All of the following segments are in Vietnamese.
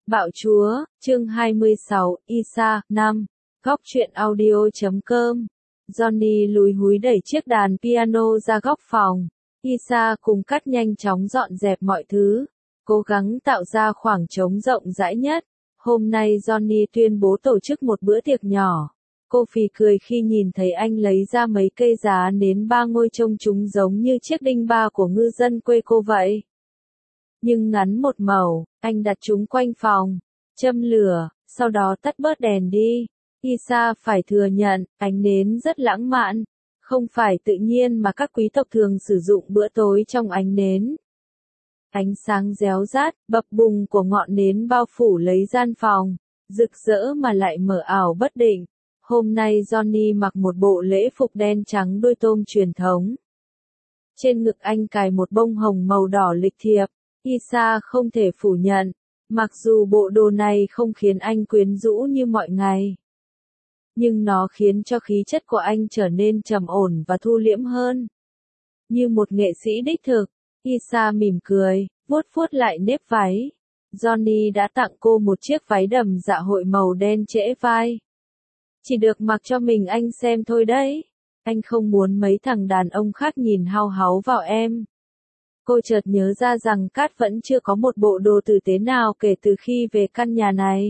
Bạo Chúa, chương 26, Isa, 5. Góc truyện audio.com. Johnny lúi húi đẩy chiếc đàn piano ra góc phòng. Isa cùng Cát nhanh chóng dọn dẹp mọi thứ, cố gắng tạo ra khoảng trống rộng rãi nhất. Hôm nay Johnny tuyên bố tổ chức một bữa tiệc nhỏ. Cô phì cười khi nhìn thấy anh lấy ra mấy cây giá nến 3 ngôi trông chúng giống như chiếc đinh ba của ngư dân quê cô vậy. Nhưng ngắn một màu, anh đặt chúng quanh phòng, châm lửa, sau đó tắt bớt đèn đi. Isa phải thừa nhận, ánh nến rất lãng mạn, không phải tự nhiên mà các quý tộc thường sử dụng bữa tối trong ánh nến. Ánh sáng réo rát, bập bùng của ngọn nến bao phủ lấy gian phòng, rực rỡ mà lại mờ ảo bất định. Hôm nay Johnny mặc một bộ lễ phục đen trắng đuôi tôm truyền thống. Trên ngực anh cài một bông hồng màu đỏ lịch thiệp. Isa không thể phủ nhận, mặc dù bộ đồ này không khiến anh quyến rũ như mọi ngày, nhưng nó khiến cho khí chất của anh trở nên trầm ổn và thu liễm hơn. Như một nghệ sĩ đích thực, Isa mỉm cười, vuốt vuốt lại nếp váy. Johnny đã tặng cô một chiếc váy đầm dạ hội màu đen trễ vai. Chỉ được mặc cho mình anh xem thôi đấy. Anh không muốn mấy thằng đàn ông khác nhìn hao háu vào em. Cô chợt nhớ ra rằng Cát vẫn chưa có một bộ đồ tử tế nào kể từ khi về căn nhà này.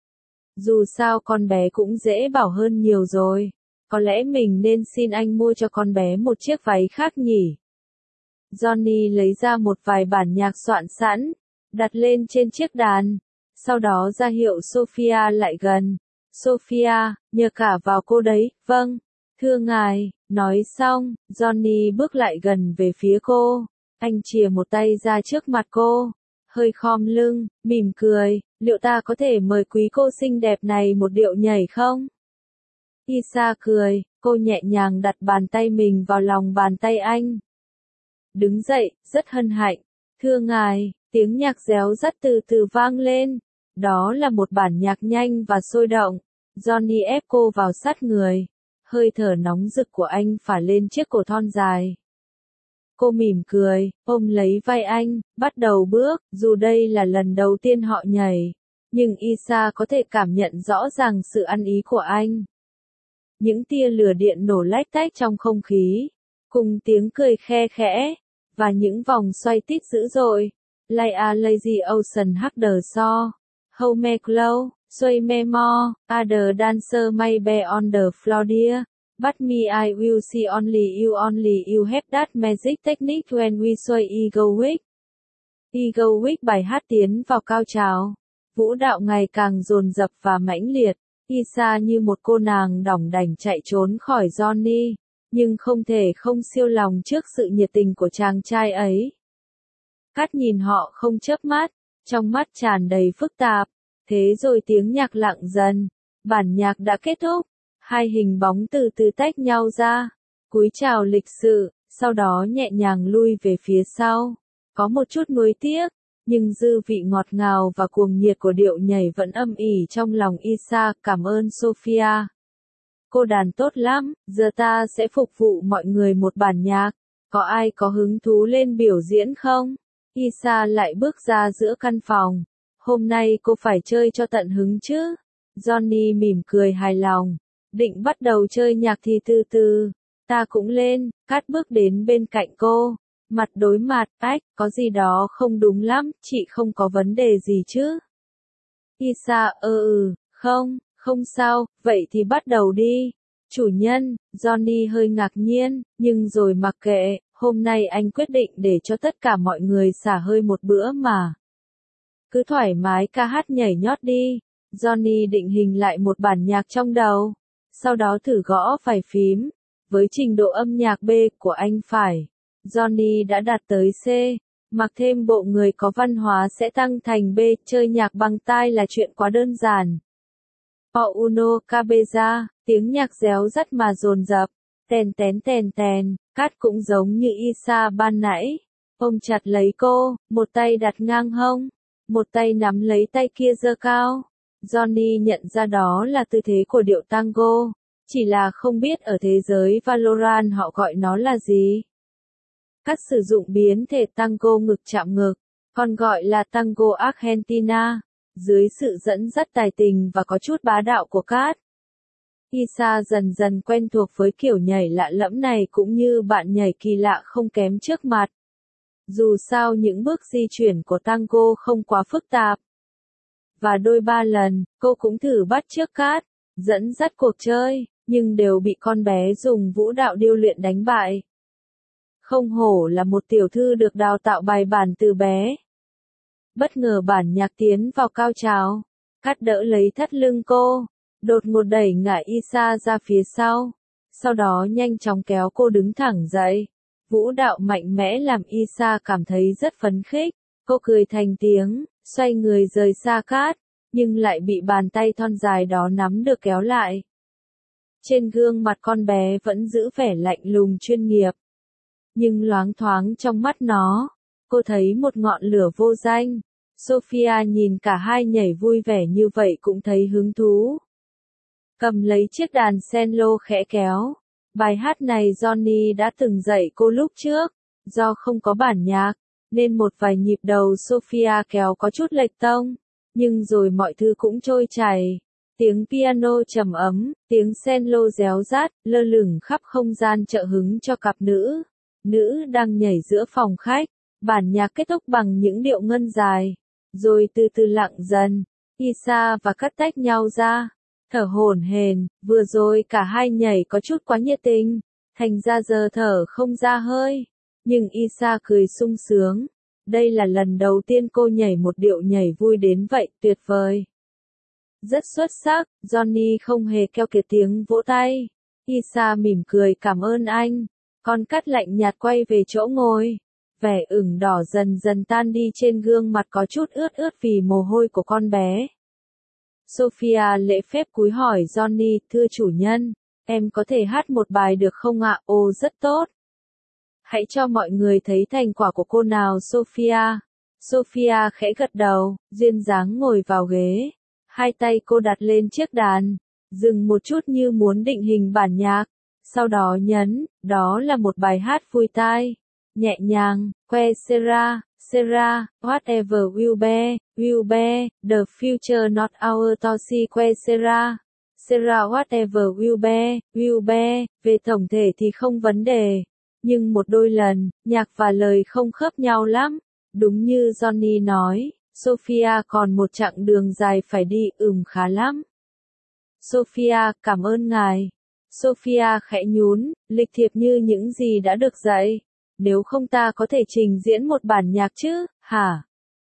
Dù sao con bé cũng dễ bảo hơn nhiều rồi. Có lẽ mình nên xin anh mua cho con bé một chiếc váy khác nhỉ? Johnny lấy ra một vài bản nhạc soạn sẵn, đặt lên trên chiếc đàn. Sau đó ra hiệu Sophia lại gần. Sophia, nhờ cả vào cô đấy, vâng. Thưa ngài, nói xong, Johnny bước lại gần về phía cô. Anh chìa một tay ra trước mặt cô, hơi khom lưng, mỉm cười, liệu ta có thể mời quý cô xinh đẹp này một điệu nhảy không? Isa cười, cô nhẹ nhàng đặt bàn tay mình vào lòng bàn tay anh. Đứng dậy, rất hân hạnh. Thưa ngài, tiếng nhạc réo rắt từ từ vang lên. Đó là một bản nhạc nhanh và sôi động. Johnny ép cô vào sát người. Hơi thở nóng rực của anh phả lên chiếc cổ thon dài. Cô mỉm cười, ôm lấy vai anh, bắt đầu bước, dù đây là lần đầu tiên họ nhảy. Nhưng Isa có thể cảm nhận rõ ràng sự ăn ý của anh. Những tia lửa điện nổ lách tách trong không khí, cùng tiếng cười khe khẽ, và những vòng xoay tít dữ dội. Like a lazy ocean harder so, how me close, sway me more, other dancer may be on the floor dear. But me I will see only you have that magic technique when we sway egoic. Egoic bài hát tiến vào cao trào. Vũ đạo ngày càng dồn dập và mãnh liệt. Isa như một cô nàng đỏng đảnh chạy trốn khỏi Johnny, nhưng không thể không siêu lòng trước sự nhiệt tình của chàng trai ấy. Cát nhìn họ không chớp mắt, trong mắt tràn đầy phức tạp. Thế rồi tiếng nhạc lặng dần. Bản nhạc đã kết thúc. Hai hình bóng từ từ tách nhau ra, cúi chào lịch sự, sau đó nhẹ nhàng lui về phía sau. Có một chút nuối tiếc, nhưng dư vị ngọt ngào và cuồng nhiệt của điệu nhảy vẫn âm ỉ trong lòng Isa. Cảm ơn Sophia. Cô đàn tốt lắm, giờ ta sẽ phục vụ mọi người một bản nhạc. Có ai có hứng thú lên biểu diễn không? Isa lại bước ra giữa căn phòng. Hôm nay cô phải chơi cho tận hứng chứ? Johnny mỉm cười hài lòng. Định bắt đầu chơi nhạc thì từ từ. Ta cũng lên. Cát bước đến bên cạnh cô. Mặt đối mặt, ách, có gì đó không đúng lắm, chị không có vấn đề gì chứ? Isa, không sao, vậy thì bắt đầu đi. Chủ nhân, Johnny hơi ngạc nhiên, nhưng rồi mặc kệ, hôm nay anh quyết định để cho tất cả mọi người xả hơi một bữa mà. Cứ thoải mái ca hát nhảy nhót đi. Johnny định hình lại một bản nhạc trong đầu. Sau đó thử gõ vài phím. Với trình độ âm nhạc B của anh phải, Johnny đã đạt tới C. Mặc thêm bộ người có văn hóa sẽ tăng thành B. Chơi nhạc bằng tai là chuyện quá đơn giản. Pauno Cabeza, tiếng nhạc réo rắt mà dồn dập. Tèn tèn, Cát cũng giống như Isa ban nãy. Ôm chặt lấy cô, một tay đặt ngang hông, một tay nắm lấy tay kia giơ cao. Johnny nhận ra đó là tư thế của điệu tango, chỉ là không biết ở thế giới Valorant họ gọi nó là gì. Cát sử dụng biến thể tango ngực chạm ngực, còn gọi là tango Argentina. dưới sự dẫn dắt tài tình và có chút bá đạo của Cát. Isa dần dần quen thuộc với kiểu nhảy lạ lẫm này cũng như bạn nhảy kỳ lạ không kém trước mặt. Dù sao những bước di chuyển của tango không quá phức tạp. Và đôi ba lần, cô cũng thử bắt chước Cát, dẫn dắt cuộc chơi, nhưng đều bị con bé dùng vũ đạo điêu luyện đánh bại. Không hổ là một tiểu thư được đào tạo bài bản từ bé. Bất ngờ bản nhạc tiến vào cao trào, Cát đỡ lấy thắt lưng cô, đột ngột đẩy ngã Isa ra phía sau đó nhanh chóng kéo cô đứng thẳng dậy. Vũ đạo mạnh mẽ làm Isa cảm thấy rất phấn khích, cô cười thành tiếng, xoay người rời xa Cát, nhưng lại bị bàn tay thon dài đó nắm được kéo lại. Trên gương mặt con bé vẫn giữ vẻ lạnh lùng chuyên nghiệp. Nhưng loáng thoáng trong mắt nó, cô thấy một ngọn lửa vô danh. Sophia nhìn cả hai nhảy vui vẻ như vậy cũng thấy hứng thú. Cầm lấy chiếc đàn cello khẽ kéo. Bài hát này Johnny đã từng dạy cô lúc trước. Do không có bản nhạc, nên một vài nhịp đầu Sophia kéo có chút lệch tông. Nhưng rồi mọi thứ cũng trôi chảy. Tiếng piano trầm ấm, tiếng cello réo rát, lơ lửng khắp không gian trợ hứng cho cặp nữ. Nữ đang nhảy giữa phòng khách. Bản nhạc kết thúc bằng những điệu ngân dài. Rồi từ từ lặng dần. Isa và Cát tách nhau ra. Thở hổn hển, vừa rồi cả hai nhảy có chút quá nhiệt tình, thành ra giờ thở không ra hơi. Nhưng Isa cười sung sướng. Đây là lần đầu tiên cô nhảy một điệu nhảy vui đến vậy, tuyệt vời. Rất xuất sắc, Johnny không hề keo kiệt tiếng vỗ tay. Isa mỉm cười cảm ơn anh. Con Cát lạnh nhạt quay về chỗ ngồi. Vẻ ửng đỏ dần dần tan đi trên gương mặt có chút ướt ướt vì mồ hôi của con bé. Sophia lễ phép cúi hỏi Johnny, thưa chủ nhân, em có thể hát một bài được không ạ? Ồ rất tốt. Hãy cho mọi người thấy thành quả của cô nào Sophia. Sophia khẽ gật đầu, duyên dáng ngồi vào ghế. Hai tay cô đặt lên chiếc đàn, dừng một chút như muốn định hình bản nhạc. Sau đó nhấn, đó là một bài hát vui tai. Nhẹ nhàng, que Sera, whatever will be, the future not our tosi que Sera, whatever will be, về tổng thể thì không vấn đề. Nhưng một đôi lần, nhạc và lời không khớp nhau lắm. Đúng như Johnny nói, Sophia còn một chặng đường dài phải đi, khá lắm. Sophia, cảm ơn ngài. Sophia khẽ nhún, lịch thiệp như những gì đã được dạy. Nếu không ta có thể trình diễn một bản nhạc chứ, hả?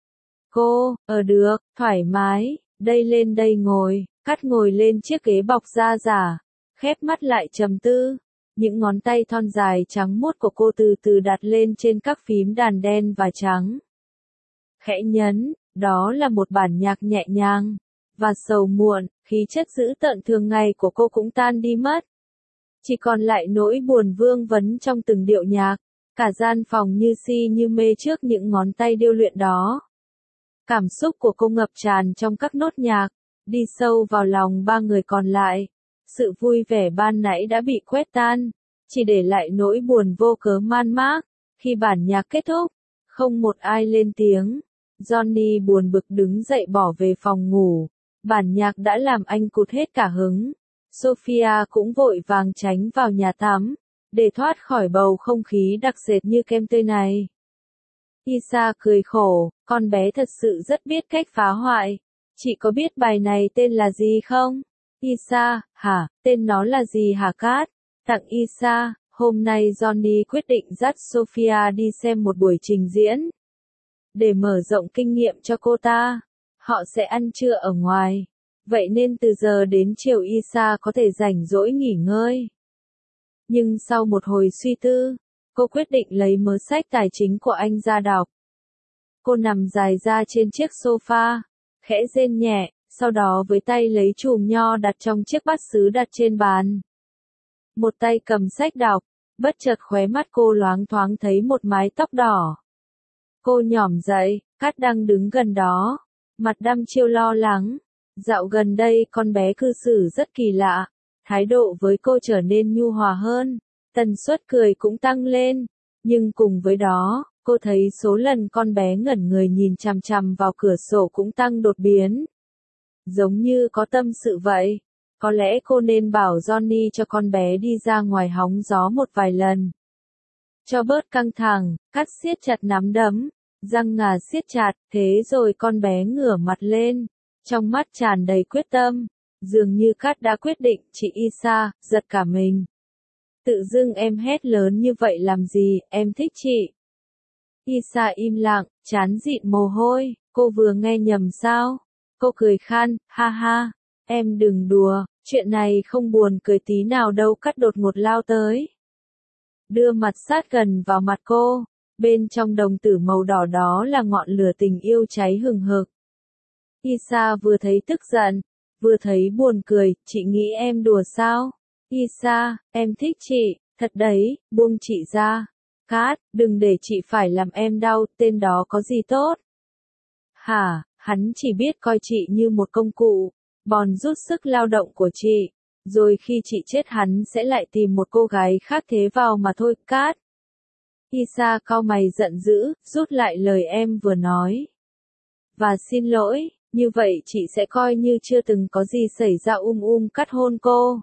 Cô, được, thoải mái, lên đây ngồi. Cát ngồi lên chiếc ghế bọc da giả, khép mắt lại trầm tư. Những ngón tay thon dài trắng muốt của cô từ từ đặt lên trên các phím đàn đen và trắng. Khẽ nhấn, đó là một bản nhạc nhẹ nhàng và sầu muộn, khí chất dữ tợn thường ngày của cô cũng tan đi mất. Chỉ còn lại nỗi buồn vương vấn trong từng điệu nhạc. Cả gian phòng như si như mê trước những ngón tay điêu luyện đó. Cảm xúc của cô ngập tràn trong các nốt nhạc, đi sâu vào lòng ba người còn lại. Sự vui vẻ ban nãy đã bị quét tan, chỉ để lại nỗi buồn vô cớ man mác. Khi bản nhạc kết thúc, không một ai lên tiếng. Johnny buồn bực đứng dậy bỏ về phòng ngủ. Bản nhạc đã làm anh cụt hết cả hứng. Sophia cũng vội vàng tránh vào nhà tắm, để thoát khỏi bầu không khí đặc sệt như kem tươi này. Isa cười khổ, con bé thật sự rất biết cách phá hoại. Chị có biết bài này tên là gì không? Isa, hả, tên nó là gì hả Cát? Tặng Isa, hôm nay Johnny quyết định dắt Sophia đi xem một buổi trình diễn. Để mở rộng kinh nghiệm cho cô ta, họ sẽ ăn trưa ở ngoài. Vậy nên từ giờ đến chiều Isa có thể rảnh rỗi nghỉ ngơi. Nhưng sau một hồi suy tư, cô quyết định lấy mớ sách tài chính của anh ra đọc. Cô nằm dài ra trên chiếc sofa, khẽ rên nhẹ, sau đó với tay lấy chùm nho đặt trong chiếc bát sứ đặt trên bàn. Một tay cầm sách đọc, bất chợt khóe mắt cô loáng thoáng thấy một mái tóc đỏ. Cô nhỏm dậy, Cát đang đứng gần đó, mặt đăm chiêu lo lắng. Dạo gần đây con bé cư xử rất kỳ lạ, thái độ với cô trở nên nhu hòa hơn, tần suất cười cũng tăng lên, nhưng cùng với đó, Cô thấy số lần con bé ngẩn người nhìn chằm chằm vào cửa sổ cũng tăng đột biến. Giống như có tâm sự vậy. Có lẽ cô nên bảo Johnny cho con bé đi ra ngoài hóng gió một vài lần. Cho bớt căng thẳng, Cát siết chặt nắm đấm, răng ngà siết chặt, thế rồi con bé ngửa mặt lên, trong mắt tràn đầy quyết tâm. Dường như Cát đã quyết định, chị Isa, giật cả mình. Tự dưng em hét lớn như vậy làm gì, em thích chị. Isa im lặng, trán dịn mồ hôi, cô vừa nghe nhầm sao? Cô cười khan, ha ha, em đừng đùa, chuyện này không buồn cười tí nào đâu. Cát đột ngột lao tới. Đưa mặt sát gần vào mặt cô, bên trong đồng tử màu đỏ đó là ngọn lửa tình yêu cháy hừng hực. Isa vừa thấy tức giận, vừa thấy buồn cười, chị nghĩ em đùa sao? Isa, em thích chị, thật đấy, buông chị ra. Cát, đừng để chị phải làm em đau, tên đó có gì tốt? Hả, hắn chỉ biết coi chị như một công cụ, bòn rút sức lao động của chị, rồi khi chị chết hắn sẽ lại tìm một cô gái khác thế vào mà thôi. Cát. Isa cau mày giận dữ, rút lại lời em vừa nói. Và xin lỗi, như vậy chị sẽ coi như chưa từng có gì xảy ra. Cát hôn cô.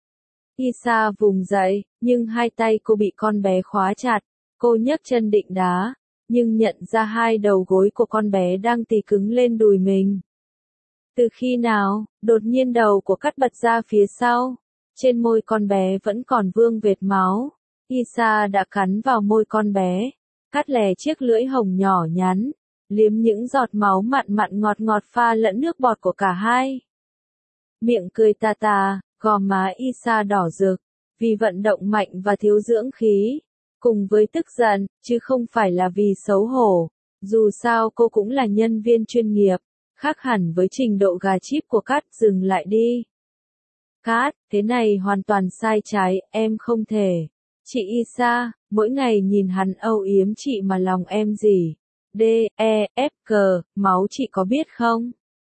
Isa vùng dậy, nhưng hai tay cô bị con bé khóa chặt. Cô nhấc chân định đá, nhưng nhận ra hai đầu gối của con bé đang tì cứng lên đùi mình. Từ khi nào, đột nhiên đầu của Cát bật ra phía sau. Trên môi con bé vẫn còn vương vệt máu. Isa đã cắn vào môi con bé. Cát lè chiếc lưỡi hồng nhỏ nhắn, liếm những giọt máu mặn mặn ngọt ngọt pha lẫn nước bọt của cả hai. Miệng cười tà tà, gò má Isa đỏ rực, vì vận động mạnh và thiếu dưỡng khí, cùng với tức giận, chứ không phải là vì xấu hổ. Dù sao cô cũng là nhân viên chuyên nghiệp, khác hẳn với trình độ gà chíp của Cát. Dừng lại đi. Cát, thế này hoàn toàn sai trái, em không thể. Chị Isa, mỗi ngày nhìn hắn âu yếm chị mà lòng em gì. D.E.F.G, máu chị có biết không?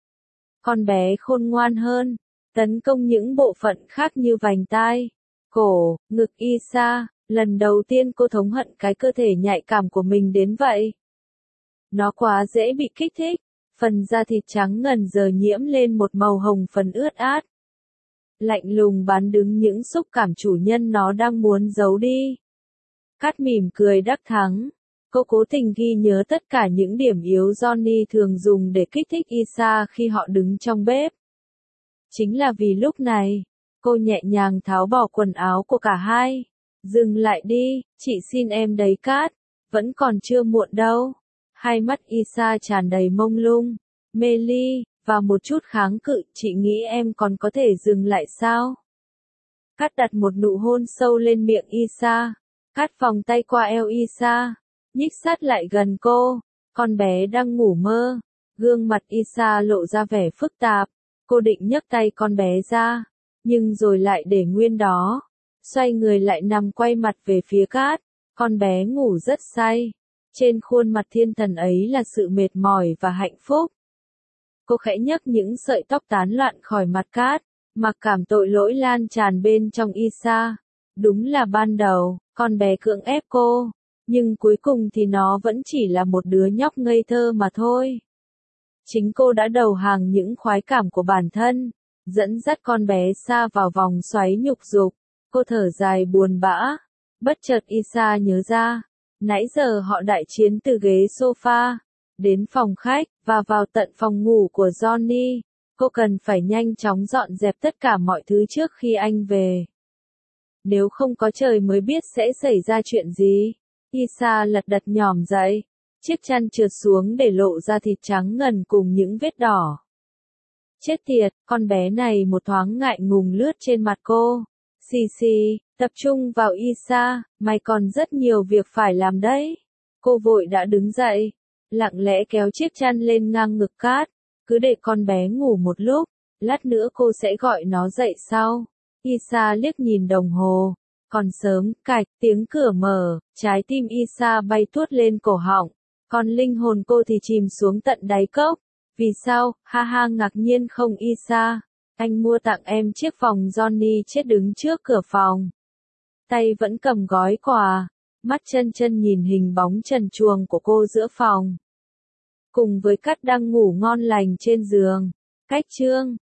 Con bé khôn ngoan hơn, tấn công những bộ phận khác như vành tai, cổ, ngực. Isa, lần đầu tiên cô thống hận cái cơ thể nhạy cảm của mình đến vậy. Nó quá dễ bị kích thích, phần da thịt trắng ngần giờ nhiễm lên một màu hồng phấn ướt át. Lạnh lùng bán đứng những xúc cảm chủ nhân nó đang muốn giấu đi. Cát mỉm cười đắc thắng. Cô cố tình ghi nhớ tất cả những điểm yếu Johnny thường dùng để kích thích Isa khi họ đứng trong bếp. Chính là vì lúc này, cô nhẹ nhàng tháo bỏ quần áo của cả hai. Dừng lại đi, chị xin em đấy Cát, vẫn còn chưa muộn đâu. Hai mắt Isa tràn đầy mông lung, mê ly, và một chút kháng cự. Chị nghĩ em còn có thể dừng lại sao? Cát đặt một nụ hôn sâu lên miệng Isa. Cát vòng tay qua eo Isa, nhích sát lại gần cô. Con bé đang ngủ mơ. Gương mặt Isa lộ ra vẻ phức tạp. Cô định nhấc tay con bé ra, nhưng rồi lại để nguyên đó. Xoay người lại nằm quay mặt về phía Cát. Con bé ngủ rất say. Trên khuôn mặt thiên thần ấy là sự mệt mỏi và hạnh phúc. Cô khẽ nhấc những sợi tóc tán loạn khỏi mặt Cát. Mặc cảm tội lỗi lan tràn bên trong Isa. Đúng là ban đầu, con bé cưỡng ép cô. Nhưng cuối cùng thì nó vẫn chỉ là một đứa nhóc ngây thơ mà thôi. Chính cô đã đầu hàng những khoái cảm của bản thân, dẫn dắt con bé xa vào vòng xoáy nhục dục. Cô thở dài buồn bã. Bất chợt Isa nhớ ra, nãy giờ họ đại chiến từ ghế sofa, đến phòng khách, và vào tận phòng ngủ của Johnny. Cô cần phải nhanh chóng dọn dẹp tất cả mọi thứ trước khi anh về. Nếu không có trời mới biết sẽ xảy ra chuyện gì. Isa lật đật nhòm dậy. Chiếc chăn trượt xuống để lộ ra thịt trắng ngần cùng những vết đỏ. Chết tiệt, con bé này một thoáng ngại ngùng lướt trên mặt cô. Xì xì, tập trung vào Isa, mày còn rất nhiều việc phải làm đấy. Cô vội đã đứng dậy, lặng lẽ kéo chiếc chăn lên ngang ngực Cát. Cứ để con bé ngủ một lúc, lát nữa cô sẽ gọi nó dậy sau. Isa liếc nhìn đồng hồ. Còn sớm, cạch, tiếng cửa mở, trái tim Isa bay tuốt lên cổ họng. Còn linh hồn cô thì chìm xuống tận đáy cốc. Vì sao? Ha ha, ngạc nhiên không Isa. Anh mua tặng em chiếc vòng. Johnny chết đứng trước cửa phòng. Tay vẫn cầm gói quà. mắt chân chân nhìn hình bóng trần truồng của cô giữa phòng. Cùng với Cát đang ngủ ngon lành trên giường. Cách chương